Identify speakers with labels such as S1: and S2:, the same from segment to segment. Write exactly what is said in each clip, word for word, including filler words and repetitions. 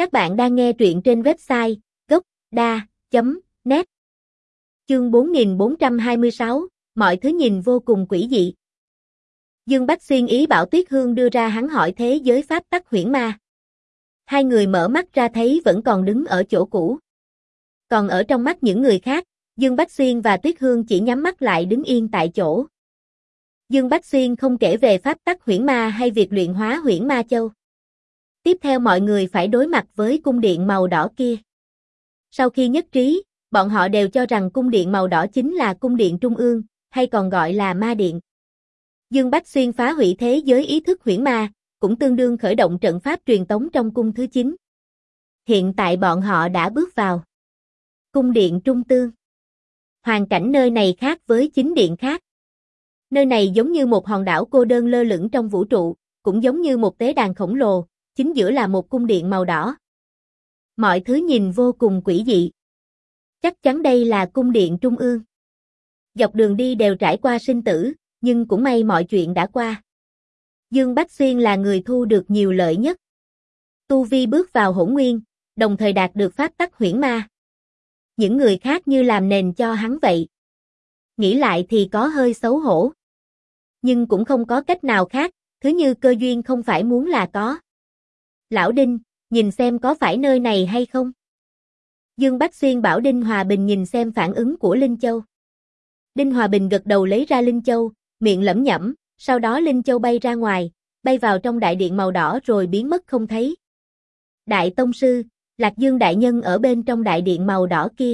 S1: Các bạn đang nghe truyện trên website gốc đa chấm net. Chương bốn nghìn bốn trăm hai mươi sáu, mọi thứ nhìn vô cùng quỷ dị. Dương Bách Xuyên ý bảo Tuyết Hương đưa ra hắn hỏi thế giới pháp tắc huyễn ma. Hai người mở mắt ra thấy vẫn còn đứng ở chỗ cũ. Còn ở trong mắt những người khác, Dương Bách Xuyên và Tuyết Hương chỉ nhắm mắt lại đứng yên tại chỗ. Dương Bách Xuyên không kể về pháp tắc huyễn ma hay việc luyện hóa huyễn ma châu. Tiếp theo mọi người phải đối mặt với cung điện màu đỏ kia. Sau khi nhất trí, bọn họ đều cho rằng cung điện màu đỏ chính là cung điện trung ương, hay còn gọi là ma điện. Dương Bách Xuyên phá hủy thế giới ý thức huyễn ma, cũng tương đương khởi động trận pháp truyền tống trong cung thứ chín. Hiện tại bọn họ đã bước vào cung điện trung tương. Hoàn cảnh nơi này khác với chính điện khác. Nơi này giống như một hòn đảo cô đơn lơ lửng trong vũ trụ, cũng giống như một tế đàn khổng lồ, chính giữa là một cung điện màu đỏ. Mọi thứ nhìn vô cùng quỷ dị. Chắc chắn đây là cung điện trung ương. Dọc đường đi đều trải qua sinh tử, nhưng cũng may mọi chuyện đã qua. Dương Bách Xuyên là người thu được nhiều lợi nhất. Tu vi bước vào hỗn nguyên, đồng thời đạt được pháp tắc huyễn ma. Những người khác như làm nền cho hắn vậy. Nghĩ lại thì có hơi xấu hổ. Nhưng cũng không có cách nào khác, thứ như cơ duyên không phải muốn là có. Lão Đinh, nhìn xem có phải nơi này hay không? Dương Bách Xuyên bảo Đinh Hòa Bình nhìn xem phản ứng của Linh Châu. Đinh Hòa Bình gật đầu lấy ra Linh Châu, miệng lẩm nhẩm, sau đó Linh Châu bay ra ngoài, bay vào trong đại điện màu đỏ rồi biến mất không thấy. Đại Tông Sư, Lạc Dương Đại Nhân ở bên trong đại điện màu đỏ kia.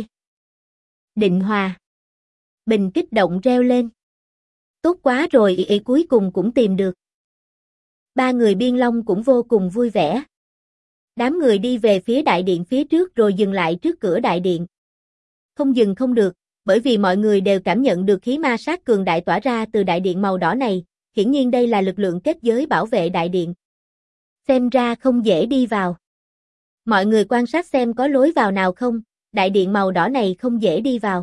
S1: Định Hòa Bình kích động reo lên. Tốt quá rồi, ý, ý cuối cùng cũng tìm được. Ba người Biên Long cũng vô cùng vui vẻ. Đám người đi về phía đại điện phía trước rồi dừng lại trước cửa đại điện. Không dừng không được, bởi vì mọi người đều cảm nhận được khí ma sát cường đại tỏa ra từ đại điện màu đỏ này, hiển nhiên đây là lực lượng kết giới bảo vệ đại điện. Xem ra không dễ đi vào. Mọi người quan sát xem có lối vào nào không, đại điện màu đỏ này không dễ đi vào.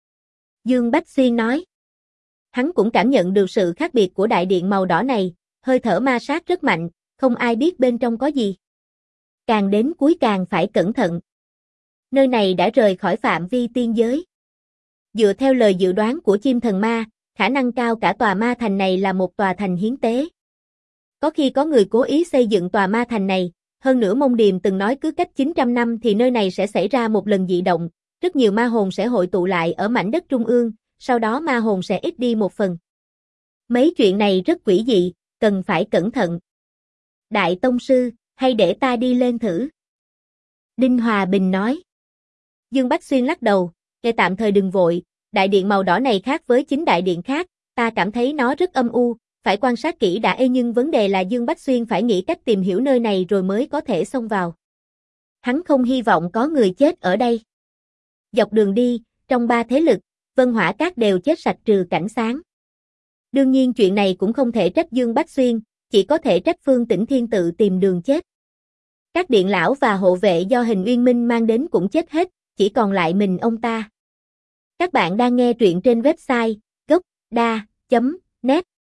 S1: Dương Bách Xuyên nói. Hắn cũng cảm nhận được sự khác biệt của đại điện màu đỏ này, hơi thở ma sát rất mạnh, không ai biết bên trong có gì. Càng đến cuối càng phải cẩn thận. Nơi này đã rời khỏi phạm vi tiên giới. Dựa theo lời dự đoán của chim thần ma, khả năng cao cả tòa ma thành này là một tòa thành hiến tế. Có khi có người cố ý xây dựng tòa ma thành này, hơn nữa Mông Điềm từng nói cứ cách chín trăm năm thì nơi này sẽ xảy ra một lần dị động, rất nhiều ma hồn sẽ hội tụ lại ở mảnh đất trung ương, sau đó ma hồn sẽ ít đi một phần. Mấy chuyện này rất quỷ dị, cần phải cẩn thận. Đại Tông Sư, hay để ta đi lên thử? Đinh Hòa Bình nói. Dương Bách Xuyên lắc đầu, để tạm thời đừng vội, đại điện màu đỏ này khác với chính đại điện khác, ta cảm thấy nó rất âm u, phải quan sát kỹ đã ê nhưng vấn đề là Dương Bách Xuyên phải nghĩ cách tìm hiểu nơi này rồi mới có thể xông vào. Hắn không hy vọng có người chết ở đây. Dọc đường đi, trong ba thế lực, Vân Hỏa Các đều chết sạch trừ Cảnh Sáng. Đương nhiên chuyện này cũng không thể trách Dương Bách Xuyên, chỉ có thể trách Phương Tĩnh Thiên tự tìm đường chết. Các điện lão và hộ vệ do Hình Uyên Minh mang đến cũng chết hết, chỉ còn lại mình ông ta. Các bạn đang nghe truyện trên website gốc đa chấm net.